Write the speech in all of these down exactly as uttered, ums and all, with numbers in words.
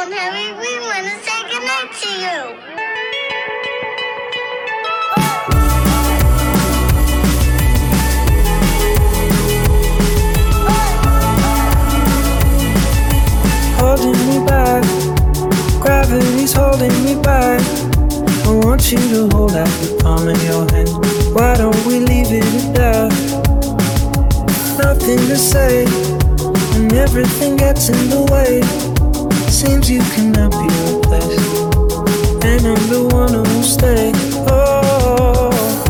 and Harry, we want to say goodnight to you. Holding me back, gravity's holding me back. I want you to hold out the palm of your hand. Why don't we leave it at that? Nothing to say, and everything gets in the way. Seems you cannot be replaced, and I'm the one who will stay. Oh,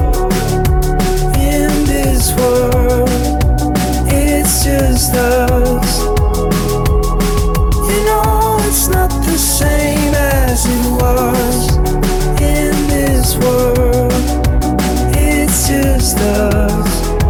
in this world, it's just us. You know it's not the same as it was. In this world, it's just us.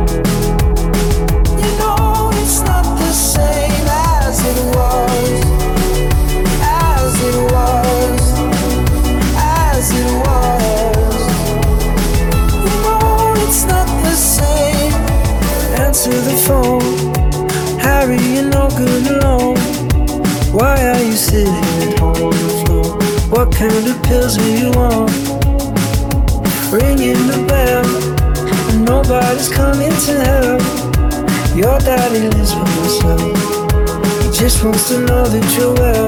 You know it's not the same as it was. As it was. As it was. You know it's not the same. Answer the phone, Harry, you're no good alone. Why are you sitting at home on the floor? What kind of pills are you on? Ringing the bell, and nobody's coming to help. Your daddy lives by himself. He just wants to know that you're well.